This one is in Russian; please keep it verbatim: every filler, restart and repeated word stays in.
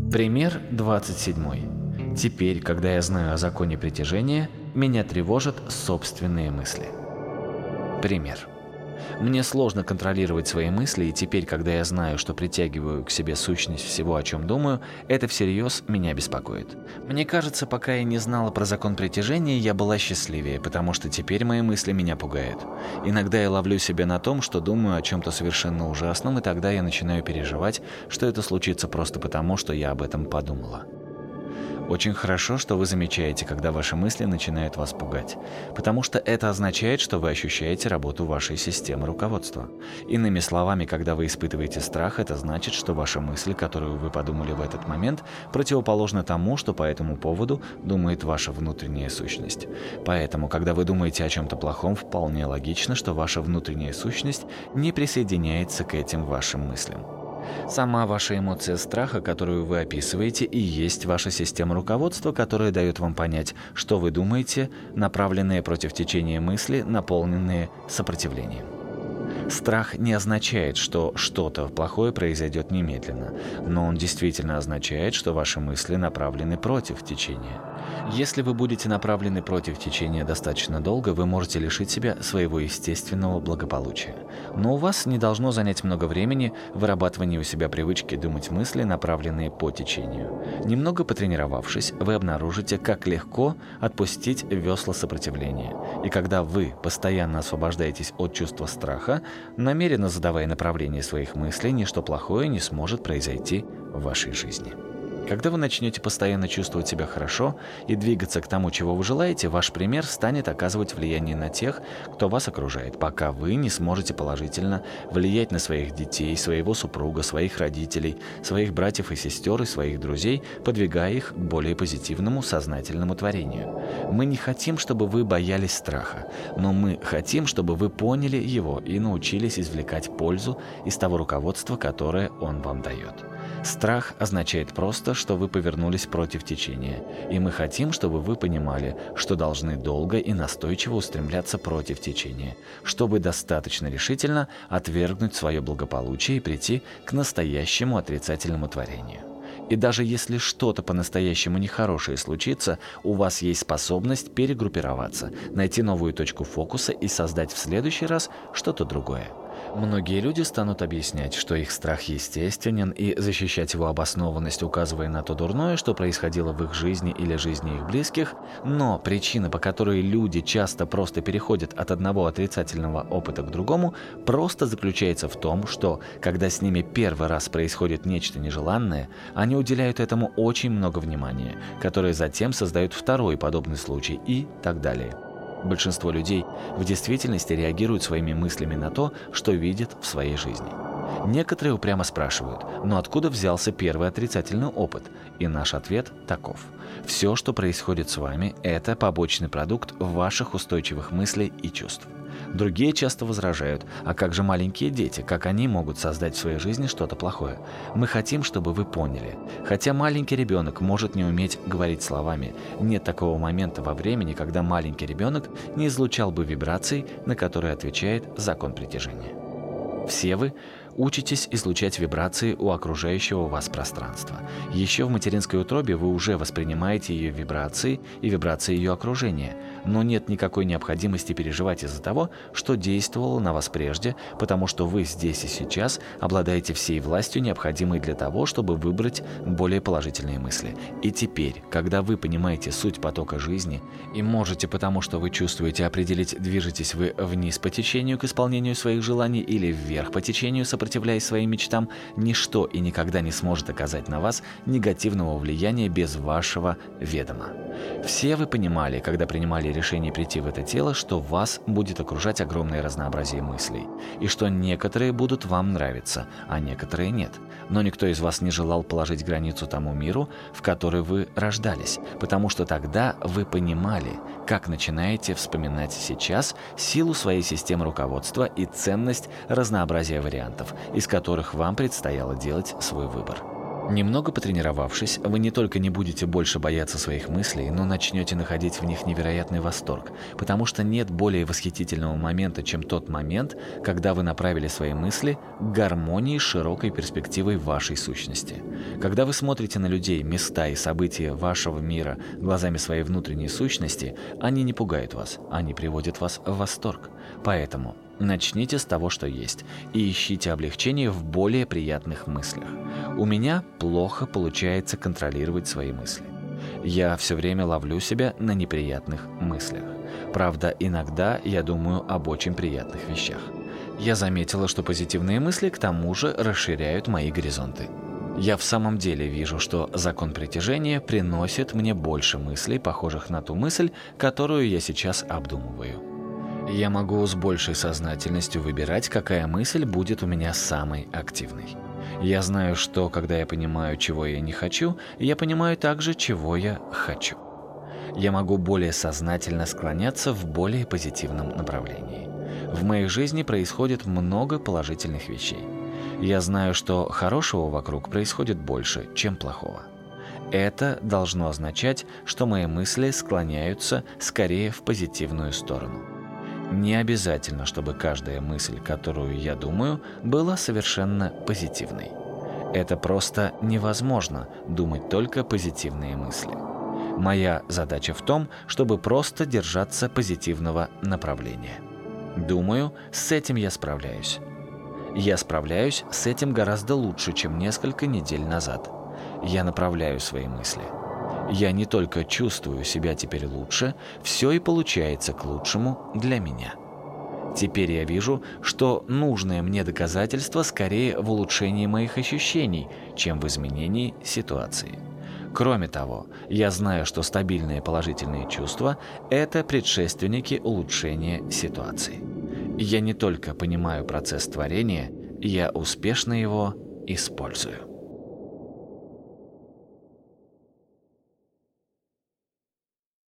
Пример двадцать седьмой. Теперь, когда я знаю о законе притяжения, меня тревожат собственные мысли. Пример. Мне сложно контролировать свои мысли, и теперь, когда я знаю, что притягиваю к себе сущность всего, о чем думаю, это всерьез меня беспокоит. Мне кажется, пока я не знала про закон притяжения, я была счастливее, потому что теперь мои мысли меня пугают. Иногда я ловлю себя на том, что думаю о чем-то совершенно ужасном, и тогда я начинаю переживать, что это случится просто потому, что я об этом подумала. Очень хорошо, что вы замечаете, когда ваши мысли начинают вас пугать, потому что это означает, что вы ощущаете работу вашей системы руководства. Иными словами, когда вы испытываете страх, это значит, что ваша мысль, которую вы подумали в этот момент, противоположна тому, что по этому поводу думает ваша внутренняя сущность. Поэтому, когда вы думаете о чем-то плохом, вполне логично, что ваша внутренняя сущность не присоединяется к этим вашим мыслям. Сама ваша эмоция страха, которую вы описываете, и есть ваша система руководства, которая дает вам понять, что вы думаете, направленные против течения мысли, наполненные сопротивлением. Страх не означает, что что-то плохое произойдет немедленно, но он действительно означает, что ваши мысли направлены против течения. Если вы будете направлены против течения достаточно долго, вы можете лишить себя своего естественного благополучия. Но у вас не должно занять много времени вырабатывание у себя привычки думать мысли, направленные по течению. Немного потренировавшись, вы обнаружите, как легко отпустить весла сопротивления. И когда вы постоянно освобождаетесь от чувства страха, намеренно задавая направление своих мыслей, ничто плохое не сможет произойти в вашей жизни. Когда вы начнете постоянно чувствовать себя хорошо и двигаться к тому, чего вы желаете, ваш пример станет оказывать влияние на тех, кто вас окружает, пока вы не сможете положительно влиять на своих детей, своего супруга, своих родителей, своих братьев и сестер и своих друзей, подвигая их к более позитивному сознательному творению. Мы не хотим, чтобы вы боялись страха, но мы хотим, чтобы вы поняли его и научились извлекать пользу из того руководства, которое он вам дает. Страх означает просто, что вы повернулись против течения, и мы хотим, чтобы вы понимали, что должны долго и настойчиво устремляться против течения, чтобы достаточно решительно отвергнуть свое благополучие и прийти к настоящему отрицательному творению. И даже если что-то по-настоящему нехорошее случится, у вас есть способность перегруппироваться, найти новую точку фокуса и создать в следующий раз что-то другое. Многие люди станут объяснять, что их страх естественен, и защищать его обоснованность, указывая на то дурное, что происходило в их жизни или жизни их близких, но причина, по которой люди часто просто переходят от одного отрицательного опыта к другому, просто заключается в том, что, когда с ними первый раз происходит нечто нежеланное, они уделяют этому очень много внимания, которое затем создает второй подобный случай и так далее. Большинство людей в действительности реагируют своими мыслями на то, что видят в своей жизни. Некоторые упрямо спрашивают: но откуда взялся первый отрицательный опыт? И наш ответ таков: все, что происходит с вами, это побочный продукт ваших устойчивых мыслей и чувств. Другие часто возражают: а как же маленькие дети, как они могут создать в своей жизни что-то плохое? Мы хотим, чтобы вы поняли. Хотя маленький ребенок может не уметь говорить словами, нет такого момента во времени, когда маленький ребенок не излучал бы вибраций, на которые отвечает закон притяжения. Все вы учитесь излучать вибрации у окружающего вас пространства. Еще в материнской утробе вы уже воспринимаете ее вибрации и вибрации ее окружения, но нет никакой необходимости переживать из-за того, что действовало на вас прежде, потому что вы здесь и сейчас обладаете всей властью, необходимой для того, чтобы выбрать более положительные мысли. И теперь, когда вы понимаете суть потока жизни и можете, потому что вы чувствуете, определить, движетесь вы вниз по течению к исполнению своих желаний или вверх по течению, сопротивляясь своим мечтам, ничто и никогда не сможет оказать на вас негативного влияния без вашего ведома. Все вы понимали, когда принимали решение прийти в это тело, что вас будет окружать огромное разнообразие мыслей, и что некоторые будут вам нравиться, а некоторые нет. Но никто из вас не желал положить границу тому миру, в который вы рождались, потому что тогда вы понимали, как начинаете вспоминать сейчас силу своей системы руководства и ценность разнообразия вариантов, из которых вам предстояло делать свой выбор. Немного потренировавшись, вы не только не будете больше бояться своих мыслей, но начнете находить в них невероятный восторг, потому что нет более восхитительного момента, чем тот момент, когда вы направили свои мысли к гармонии с широкой перспективой вашей сущности. Когда вы смотрите на людей, места и события вашего мира глазами своей внутренней сущности, они не пугают вас, они приводят вас в восторг. Поэтому начните с того, что есть, и ищите облегчение в более приятных мыслях. У меня плохо получается контролировать свои мысли. Я все время ловлю себя на неприятных мыслях. Правда, иногда я думаю об очень приятных вещах. Я заметила, что позитивные мысли к тому же расширяют мои горизонты. Я в самом деле вижу, что закон притяжения приносит мне больше мыслей, похожих на ту мысль, которую я сейчас обдумываю. Я могу с большей сознательностью выбирать, какая мысль будет у меня самой активной. Я знаю, что когда я понимаю, чего я не хочу, я понимаю также, чего я хочу. Я могу более сознательно склоняться в более позитивном направлении. В моей жизни происходит много положительных вещей. Я знаю, что хорошего вокруг происходит больше, чем плохого. Это должно означать, что мои мысли склоняются скорее в позитивную сторону. Не обязательно, чтобы каждая мысль, которую я думаю, была совершенно позитивной. Это просто невозможно думать только позитивные мысли. Моя задача в том, чтобы просто держаться позитивного направления. Думаю, с этим я справляюсь. Я справляюсь с этим гораздо лучше, чем несколько недель назад. Я направляю свои мысли. Я не только чувствую себя теперь лучше, все и получается к лучшему для меня. Теперь я вижу, что нужное мне доказательство скорее в улучшении моих ощущений, чем в изменении ситуации. Кроме того, я знаю, что стабильные положительные чувства – это предшественники улучшения ситуации. Я не только понимаю процесс творения, я успешно его использую.